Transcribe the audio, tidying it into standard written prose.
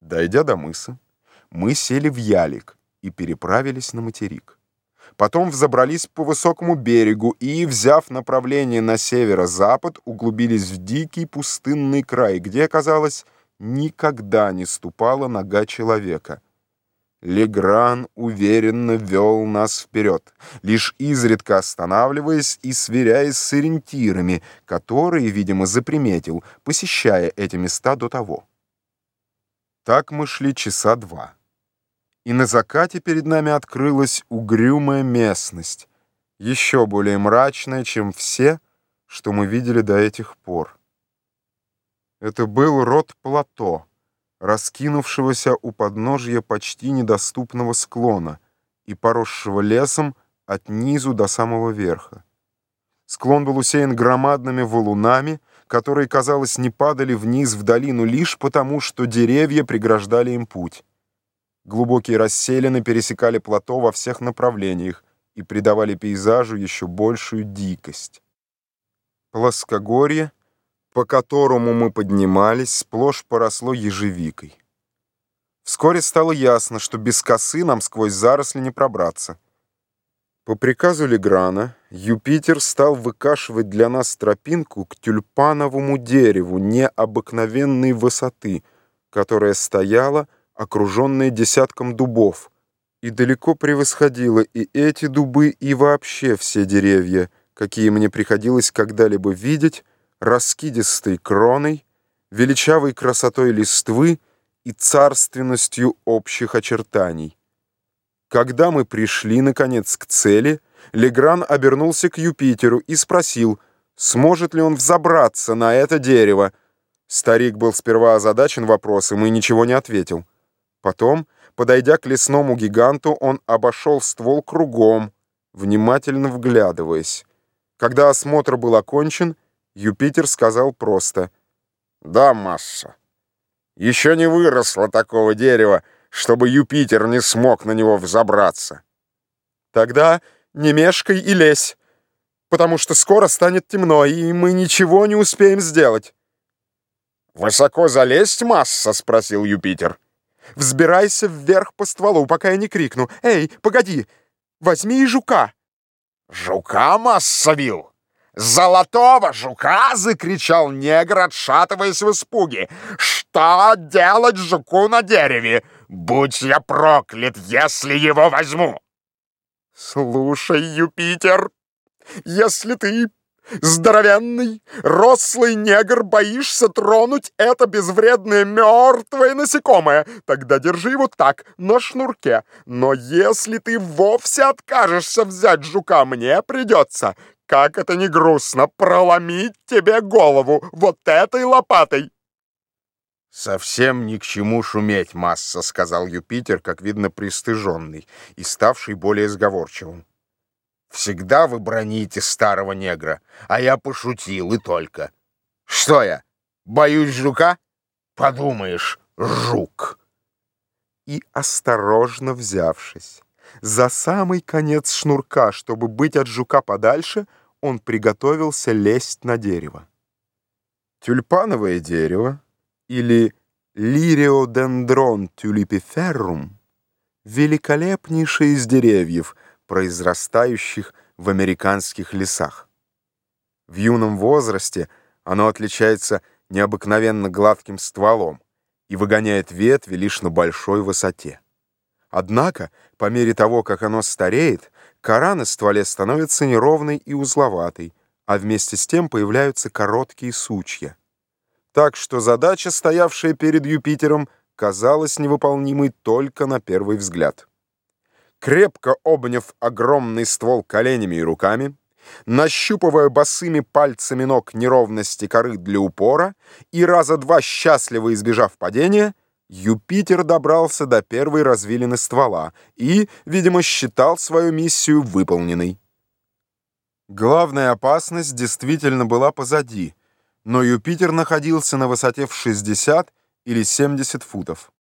Дойдя до мыса, мы сели в ялик и переправились на материк. Потом взобрались по высокому берегу и, взяв направление на северо-запад, углубились в дикий пустынный край, где, казалось, никогда не ступала нога человека. Легран уверенно вел нас вперед, лишь изредка останавливаясь и сверяясь с ориентирами, которые, видимо, заприметил, посещая эти места до того. Так мы шли часа два. И на закате перед нами открылась угрюмая местность, еще более мрачная, чем все, что мы видели до этих пор. Это был род плато, раскинувшегося у подножья почти недоступного склона и поросшего лесом от низу до самого верха. Склон был усеян громадными валунами, которые, казалось, не падали вниз в долину лишь потому, что деревья преграждали им путь. Глубокие расселины пересекали плато во всех направлениях и придавали пейзажу еще большую дикость. Плоскогорье, по которому мы поднимались, сплошь поросло ежевикой. Вскоре стало ясно, что без косы нам сквозь заросли не пробраться. По приказу Леграна Юпитер стал выкашивать для нас тропинку к тюльпановому дереву необыкновенной высоты, которая стояла, окруженная десятком дубов, и далеко превосходила и эти дубы, и вообще все деревья, какие мне приходилось когда-либо видеть, раскидистой кроной, величавой красотой листвы и царственностью общих очертаний. Когда мы пришли, наконец, к цели, Легран обернулся к Юпитеру и спросил, сможет ли он взобраться на это дерево. Старик был сперва озадачен вопросом и ничего не ответил. Потом, подойдя к лесному гиганту, он обошел ствол кругом, внимательно вглядываясь. Когда осмотр был окончен, Юпитер сказал просто: «Да, масса, еще не выросло такого дерева, чтобы Юпитер не смог на него взобраться». «Тогда не мешкай и лезь, потому что скоро станет темно, и мы ничего не успеем сделать». «Высоко залезть, масса?» — спросил Юпитер. «Взбирайся вверх по стволу, пока я не крикну. Эй, погоди, возьми и жука». «Жука, масса Вилл? Золотого жука!» — закричал негр, отшатываясь в испуге. «Что делать жуку на дереве? Будь я проклят, если его возьму!» «Слушай, Юпитер, если ты, здоровенный, рослый негр, боишься тронуть это безвредное мертвое насекомое, тогда держи его так, на шнурке. Но если ты вовсе откажешься взять жука, мне придется, как это ни грустно, проломить тебе голову вот этой лопатой». «Совсем ни к чему шуметь, масса», — сказал Юпитер, как видно, пристыженный и ставший более сговорчивым. «Всегда вы броните старого негра, а я пошутил и только. Что я, боюсь жука? Подумаешь, жук!» И, осторожно взявшись за самый конец шнурка, чтобы быть от жука подальше, он приготовился лезть на дерево. Тюльпановое дерево, или Лириодендрон тюлипиферрум, великолепнейшее из деревьев, произрастающих в американских лесах. В юном возрасте оно отличается необыкновенно гладким стволом и выгоняет ветви лишь на большой высоте. Однако, по мере того, как оно стареет, кора на стволе становится неровной и узловатой, а вместе с тем появляются короткие сучья. Так что задача, стоявшая перед Юпитером, казалась невыполнимой только на первый взгляд. Крепко обняв огромный ствол коленями и руками, нащупывая босыми пальцами ног неровности коры для упора и раза два счастливо избежав падения, Юпитер добрался до первой развилины ствола и, видимо, считал свою миссию выполненной. Главная опасность действительно была позади, но Юпитер находился на высоте в 60 или 70 футов.